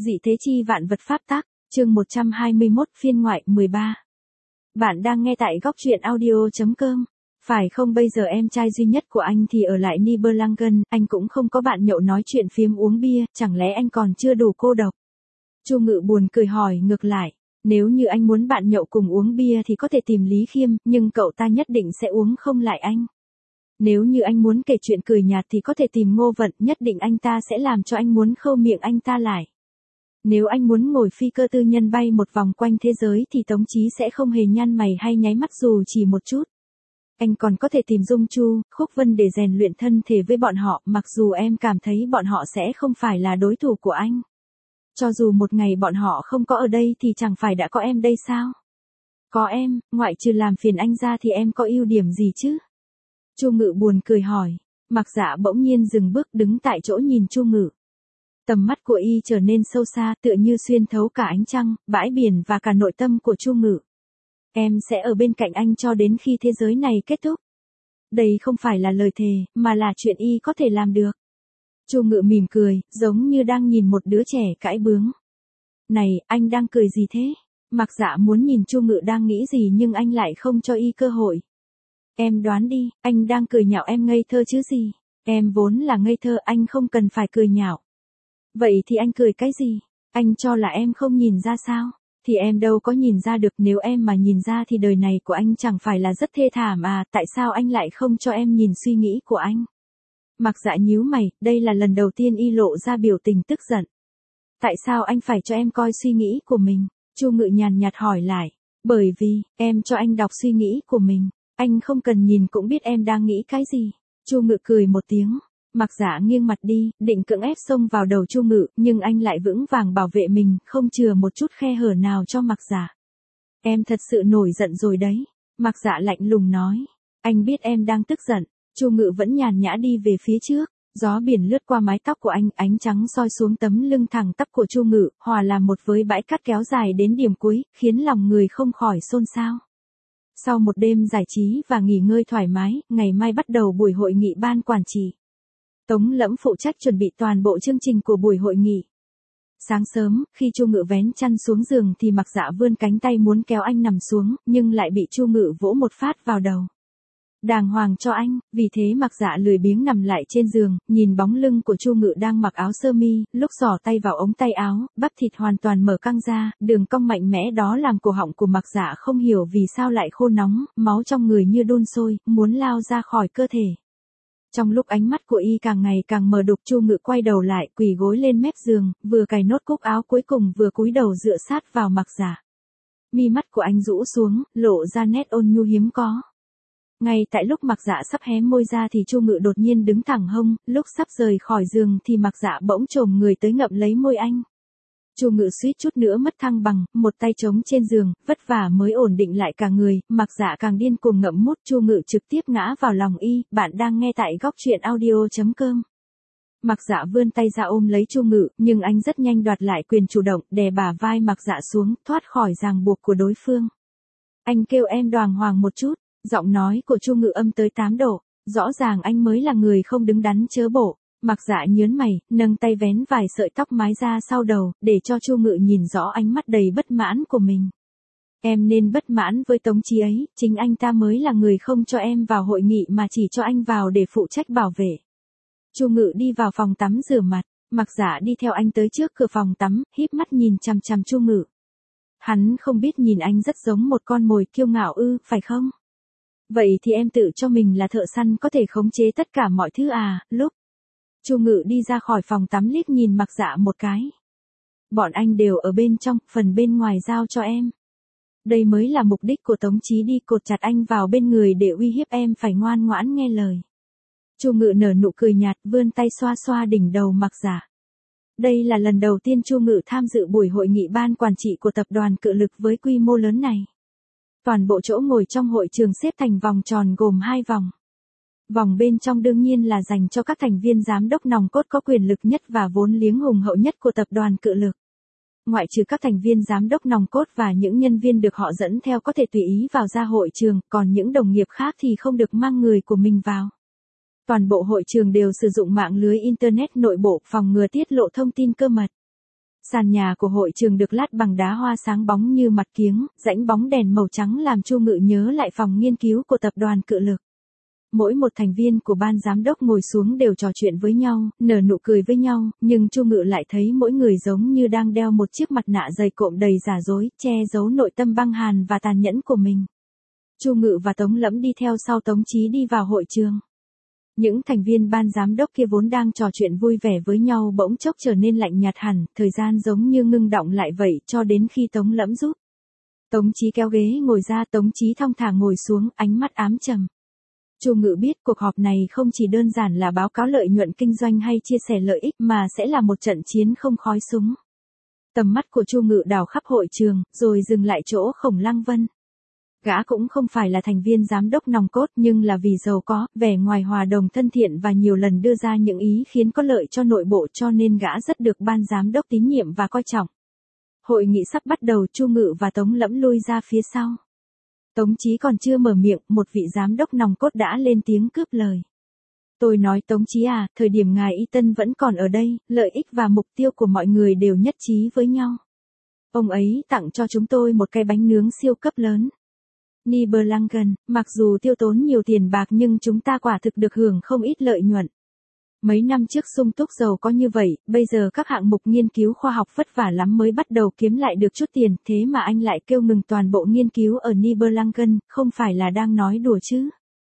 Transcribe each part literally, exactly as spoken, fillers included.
Dị thế chi vạn vật pháp tắc, chương một trăm hai mươi mốt phiên ngoại mười ba. Bạn đang nghe tại góc truyện audio chấm com. Phải không, bây giờ em trai duy nhất của anh thì ở lại Nibelungen, anh cũng không có bạn nhậu nói chuyện phiếm uống bia, chẳng lẽ anh còn chưa đủ cô độc? Chu Ngự buồn cười hỏi ngược lại, nếu như anh muốn bạn nhậu cùng uống bia thì có thể tìm Lý Khiêm, nhưng cậu ta nhất định sẽ uống không lại anh. Nếu như anh muốn kể chuyện cười nhạt thì có thể tìm Ngô Vận, nhất định anh ta sẽ làm cho anh muốn khâu miệng anh ta lại. Nếu anh muốn ngồi phi cơ tư nhân bay một vòng quanh thế giới thì Tống Chí sẽ không hề nhăn mày hay nháy mắt dù chỉ một chút. Anh còn có thể tìm Dung Chu, Khúc Vân để rèn luyện thân thể với bọn họ, mặc dù em cảm thấy bọn họ sẽ không phải là đối thủ của anh. Cho dù một ngày bọn họ không có ở đây thì chẳng phải đã có em đây sao? Có em, ngoại trừ làm phiền anh ra thì em có ưu điểm gì chứ? Chu Ngự buồn cười hỏi. Mặc Dạ bỗng nhiên dừng bước đứng tại chỗ nhìn Chu Ngự. Tầm mắt của y trở nên sâu xa, tựa như xuyên thấu cả ánh trăng, bãi biển và cả nội tâm của Chu Ngự. Em sẽ ở bên cạnh anh cho đến khi thế giới này kết thúc. Đây không phải là lời thề, mà là chuyện y có thể làm được. Chu Ngự mỉm cười, giống như đang nhìn một đứa trẻ cãi bướng. Này, anh đang cười gì thế? Mặc Dạ muốn nhìn Chu Ngự đang nghĩ gì nhưng anh lại không cho y cơ hội. Em đoán đi, anh đang cười nhạo em ngây thơ chứ gì? Em vốn là ngây thơ, anh không cần phải cười nhạo. Vậy thì anh cười cái gì? Anh cho là em không nhìn ra sao? Thì em đâu có nhìn ra được, nếu em mà nhìn ra thì đời này của anh chẳng phải là rất thê thảm à, tại sao anh lại không cho em nhìn suy nghĩ của anh? Mặc Dạ nhíu mày, đây là lần đầu tiên y lộ ra biểu tình tức giận. Tại sao anh phải cho em coi suy nghĩ của mình? Chu Ngự nhàn nhạt hỏi lại. Bởi vì, em cho anh đọc suy nghĩ của mình. Anh không cần nhìn cũng biết em đang nghĩ cái gì. Chu Ngự cười một tiếng. Mặc Dạ nghiêng mặt đi, định cưỡng ép xông vào đầu Chu Ngự, nhưng anh lại vững vàng bảo vệ mình, không chừa một chút khe hở nào cho Mặc Dạ. Em thật sự nổi giận rồi đấy. Mặc Dạ lạnh lùng nói. Anh biết em đang tức giận. Chu Ngự vẫn nhàn nhã đi về phía trước. Gió biển lướt qua mái tóc của anh, ánh trắng soi xuống tấm lưng thẳng tắp của Chu Ngự, hòa làm một với bãi cát kéo dài đến điểm cuối, khiến lòng người không khỏi xôn xao. Sau một đêm giải trí và nghỉ ngơi thoải mái, ngày mai bắt đầu buổi hội nghị ban quản trị. Tống Lẫm phụ trách chuẩn bị toàn bộ chương trình của buổi hội nghị. Sáng sớm, khi Chu Ngự vén chăn xuống giường thì Mặc Dạ vươn cánh tay muốn kéo anh nằm xuống, nhưng lại bị Chu Ngự vỗ một phát vào đầu. Đàng hoàng cho anh, vì thế Mặc Dạ lười biếng nằm lại trên giường, nhìn bóng lưng của Chu Ngự đang mặc áo sơ mi, lúc giỏ tay vào ống tay áo, bắp thịt hoàn toàn mở căng ra, đường cong mạnh mẽ đó làm cổ họng của Mặc Dạ không hiểu vì sao lại khô nóng, máu trong người như đun sôi, muốn lao ra khỏi cơ thể. Trong lúc ánh mắt của y càng ngày càng mờ đục, Chu Ngự quay đầu lại, quỳ gối lên mép giường, vừa cài nốt cúc áo cuối cùng vừa cúi đầu dựa sát vào Mặc Dạ. Mi mắt của anh rũ xuống, lộ ra nét ôn nhu hiếm có. Ngay tại lúc Mặc Dạ sắp hé môi ra thì Chu Ngự đột nhiên đứng thẳng hông, lúc sắp rời khỏi giường thì Mặc Dạ bỗng chồm người tới ngậm lấy môi anh. Chu Ngự suýt chút nữa mất thăng bằng, một tay trống trên giường, vất vả mới ổn định lại cả người, Mặc Dạ càng điên cuồng ngậm mút. Chu Ngự trực tiếp ngã vào lòng y. Bạn đang nghe tại góc truyện audio chấm com. Mặc Dạ vươn tay ra ôm lấy Chu Ngự, nhưng anh rất nhanh đoạt lại quyền chủ động, đè bả vai Mặc Dạ xuống, thoát khỏi ràng buộc của đối phương. Anh kêu em đàng hoàng một chút. Giọng nói của Chu Ngự âm tới tám độ, rõ ràng anh mới là người không đứng đắn chớ bổ. Mặc Dạ nhớn mày, nâng tay vén vài sợi tóc mái ra sau đầu, để cho Chu Ngự nhìn rõ ánh mắt đầy bất mãn của mình. Em nên bất mãn với Tống Chí ấy, chính anh ta mới là người không cho em vào hội nghị mà chỉ cho anh vào để phụ trách bảo vệ. Chu Ngự đi vào phòng tắm rửa mặt, Mặc Dạ đi theo anh tới trước cửa phòng tắm, híp mắt nhìn chằm chằm Chu Ngự. Hắn không biết nhìn anh rất giống một con mồi kiêu ngạo ư, phải không? Vậy thì em tự cho mình là thợ săn có thể khống chế tất cả mọi thứ à, lúc. Chu Ngự đi ra khỏi phòng tắm liếc nhìn Mặc Dạ một cái. Bọn anh đều ở bên trong, phần bên ngoài giao cho em. Đây mới là mục đích của Tống Chí đi cột chặt anh vào bên người để uy hiếp em phải ngoan ngoãn nghe lời. Chu Ngự nở nụ cười nhạt, vươn tay xoa xoa đỉnh đầu Mặc Dạ. Đây là lần đầu tiên Chu Ngự tham dự buổi hội nghị ban quản trị của tập đoàn Cự Lực với quy mô lớn này. Toàn bộ chỗ ngồi trong hội trường xếp thành vòng tròn gồm hai vòng. Vòng bên trong đương nhiên là dành cho các thành viên giám đốc nòng cốt có quyền lực nhất và vốn liếng hùng hậu nhất của tập đoàn Cự Lực. Ngoại trừ các thành viên giám đốc nòng cốt và những nhân viên được họ dẫn theo có thể tùy ý vào ra hội trường, còn những đồng nghiệp khác thì không được mang người của mình vào. Toàn bộ hội trường đều sử dụng mạng lưới Internet nội bộ phòng ngừa tiết lộ thông tin cơ mật. Sàn nhà của hội trường được lát bằng đá hoa sáng bóng như mặt kiếng, rãnh bóng đèn màu trắng làm Chu Ngự nhớ lại phòng nghiên cứu của tập đoàn Cự Lực. Mỗi một thành viên của ban giám đốc ngồi xuống đều trò chuyện với nhau, nở nụ cười với nhau, nhưng Chu Ngự lại thấy mỗi người giống như đang đeo một chiếc mặt nạ dày cộm đầy giả dối, che giấu nội tâm băng hàn và tàn nhẫn của mình. Chu Ngự và Tống Lẫm đi theo sau Tống Chí đi vào hội trường. Những thành viên ban giám đốc kia vốn đang trò chuyện vui vẻ với nhau bỗng chốc trở nên lạnh nhạt hẳn, thời gian giống như ngưng đọng lại vậy cho đến khi Tống Lẫm giúp. Tống Chí kéo ghế ngồi ra, Tống Chí thong thả ngồi xuống, ánh mắt ám trầm. Chu Ngự biết cuộc họp này không chỉ đơn giản là báo cáo lợi nhuận kinh doanh hay chia sẻ lợi ích mà sẽ là một trận chiến không khói súng. Tầm mắt của Chu Ngự đảo khắp hội trường, rồi dừng lại chỗ Khổng Lăng Vân. Gã cũng không phải là thành viên giám đốc nòng cốt nhưng là vì giàu có, vẻ ngoài hòa đồng thân thiện và nhiều lần đưa ra những ý khiến có lợi cho nội bộ cho nên gã rất được ban giám đốc tín nhiệm và coi trọng. Hội nghị sắp bắt đầu, Chu Ngự và Tống Lẫm lui ra phía sau. Tống Chí còn chưa mở miệng, một vị giám đốc nòng cốt đã lên tiếng cướp lời. Tôi nói Tống Chí à, thời điểm ngài Y Tân vẫn còn ở đây, lợi ích và mục tiêu của mọi người đều nhất trí với nhau. Ông ấy tặng cho chúng tôi một cái bánh nướng siêu cấp lớn. Nibelungen, mặc dù tiêu tốn nhiều tiền bạc nhưng chúng ta quả thực được hưởng không ít lợi nhuận. Mấy năm trước sung túc giàu có như vậy, bây giờ các hạng mục nghiên cứu khoa học vất vả lắm mới bắt đầu kiếm lại được chút tiền, thế mà anh lại kêu ngừng toàn bộ nghiên cứu ở Nibelungen, không phải là đang nói đùa chứ.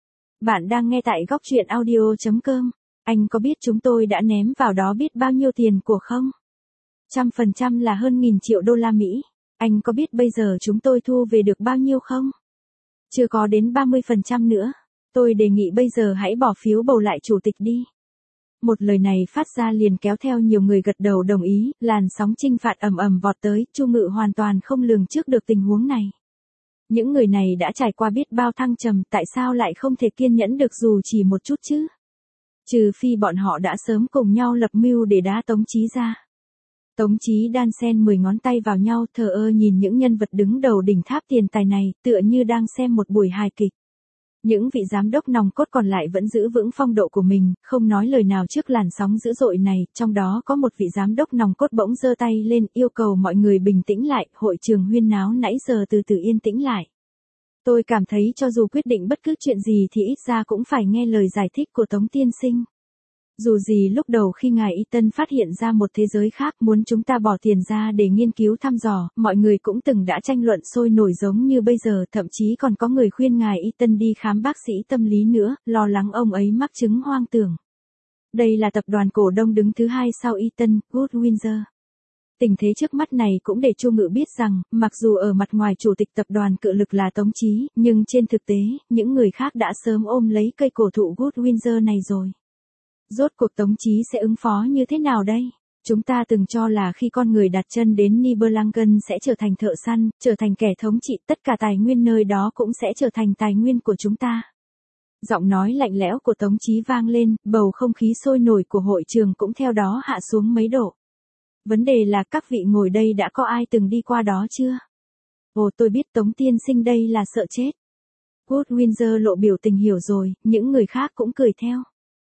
Bạn đang nghe tại góc truyện audio chấm com. Anh có biết chúng tôi đã ném vào đó biết bao nhiêu tiền của không? Trăm phần trăm là hơn nghìn triệu đô la Mỹ. Anh có biết bây giờ chúng tôi thu về được bao nhiêu không? Chưa có đến ba mươi phần trăm nữa. Tôi đề nghị bây giờ hãy bỏ phiếu bầu lại chủ tịch đi. Một lời này phát ra liền kéo theo nhiều người gật đầu đồng ý, làn sóng chinh phạt ầm ầm vọt tới, Chu Ngự hoàn toàn không lường trước được tình huống này. Những người này đã trải qua biết bao thăng trầm, tại sao lại không thể kiên nhẫn được dù chỉ một chút chứ? Trừ phi bọn họ đã sớm cùng nhau lập mưu để đá Tống Chí ra. Tống Chí đan xen mười ngón tay vào nhau, thờ ơ nhìn những nhân vật đứng đầu đỉnh tháp tiền tài này, tựa như đang xem một buổi hài kịch. Những vị giám đốc nòng cốt còn lại vẫn giữ vững phong độ của mình, không nói lời nào trước làn sóng dữ dội này, trong đó có một vị giám đốc nòng cốt bỗng giơ tay lên, yêu cầu mọi người bình tĩnh lại, hội trường huyên náo nãy giờ từ từ yên tĩnh lại. Tôi cảm thấy cho dù quyết định bất cứ chuyện gì thì ít ra cũng phải nghe lời giải thích của Tống tiên sinh. Dù gì lúc đầu khi ngài Y Tân phát hiện ra một thế giới khác muốn chúng ta bỏ tiền ra để nghiên cứu thăm dò, mọi người cũng từng đã tranh luận sôi nổi giống như bây giờ, thậm chí còn có người khuyên ngài Y Tân đi khám bác sĩ tâm lý nữa, lo lắng ông ấy mắc chứng hoang tưởng. Đây là tập đoàn cổ đông đứng thứ hai sau Y Tân, Goodwinter. Tình thế trước mắt này cũng để Chu Ngự biết rằng, mặc dù ở mặt ngoài chủ tịch tập đoàn Cự Lực là Tống Chí, nhưng trên thực tế, những người khác đã sớm ôm lấy cây cổ thụ Goodwinter này rồi. Rốt cuộc Tống Chí sẽ ứng phó như thế nào đây? Chúng ta từng cho là khi con người đặt chân đến Nibelungen sẽ trở thành thợ săn, trở thành kẻ thống trị, tất cả tài nguyên nơi đó cũng sẽ trở thành tài nguyên của chúng ta. Giọng nói lạnh lẽo của Tống Chí vang lên, bầu không khí sôi nổi của hội trường cũng theo đó hạ xuống mấy độ. Vấn đề là các vị ngồi đây đã có ai từng đi qua đó chưa? Ồ, tôi biết Tống tiên sinh đây là sợ chết. Goodwinter lộ biểu tình hiểu rồi, những người khác cũng cười theo.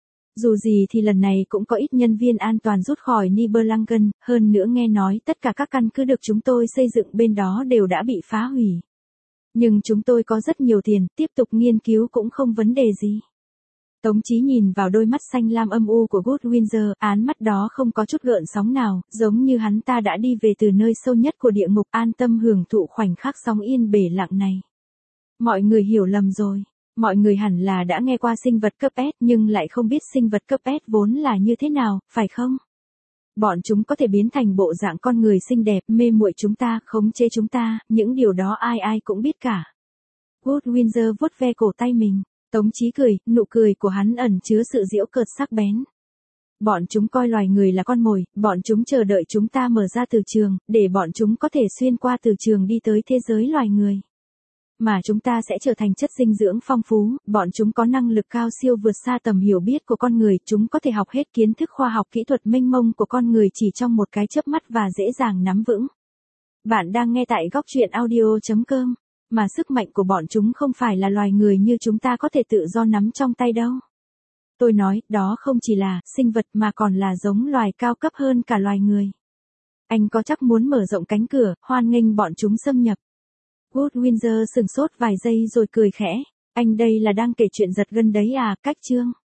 Dù gì thì lần này cũng có ít nhân viên an toàn rút khỏi Nibelungen, hơn nữa nghe nói tất cả các căn cứ được chúng tôi xây dựng bên đó đều đã bị phá hủy. Nhưng chúng tôi có rất nhiều tiền, tiếp tục nghiên cứu cũng không vấn đề gì. Tống Chí nhìn vào đôi mắt xanh lam âm u của Goodwinter, án mắt đó không có chút gợn sóng nào, giống như hắn ta đã đi về từ nơi sâu nhất của địa ngục, an tâm hưởng thụ khoảnh khắc sóng yên bể lặng này. Mọi người hiểu lầm rồi. Mọi người hẳn là đã nghe qua sinh vật cấp S nhưng lại không biết sinh vật cấp S vốn là như thế nào, phải không? Bọn chúng có thể biến thành bộ dạng con người xinh đẹp, mê muội chúng ta, khống chế chúng ta, những điều đó ai ai cũng biết cả. Goodwinter vuốt ve cổ tay mình. Tống Chí cười, nụ cười của hắn ẩn chứa sự giễu cợt sắc bén. Bọn chúng coi loài người là con mồi, bọn chúng chờ đợi chúng ta mở ra từ trường, để bọn chúng có thể xuyên qua từ trường đi tới thế giới loài người. Mà chúng ta sẽ trở thành chất dinh dưỡng phong phú, bọn chúng có năng lực cao siêu vượt xa tầm hiểu biết của con người, chúng có thể học hết kiến thức khoa học kỹ thuật mênh mông của con người chỉ trong một cái chớp mắt và dễ dàng nắm vững. Bạn đang nghe tại góc truyện audio chấm com, mà sức mạnh của bọn chúng không phải là loài người như chúng ta có thể tự do nắm trong tay đâu. Tôi nói, đó không chỉ là sinh vật mà còn là giống loài cao cấp hơn cả loài người. Anh có chắc muốn mở rộng cánh cửa, hoan nghênh bọn chúng xâm nhập. Goodwinter sửng sốt vài giây rồi cười khẽ. Anh đây là đang kể chuyện giật gân đấy à, cách chương.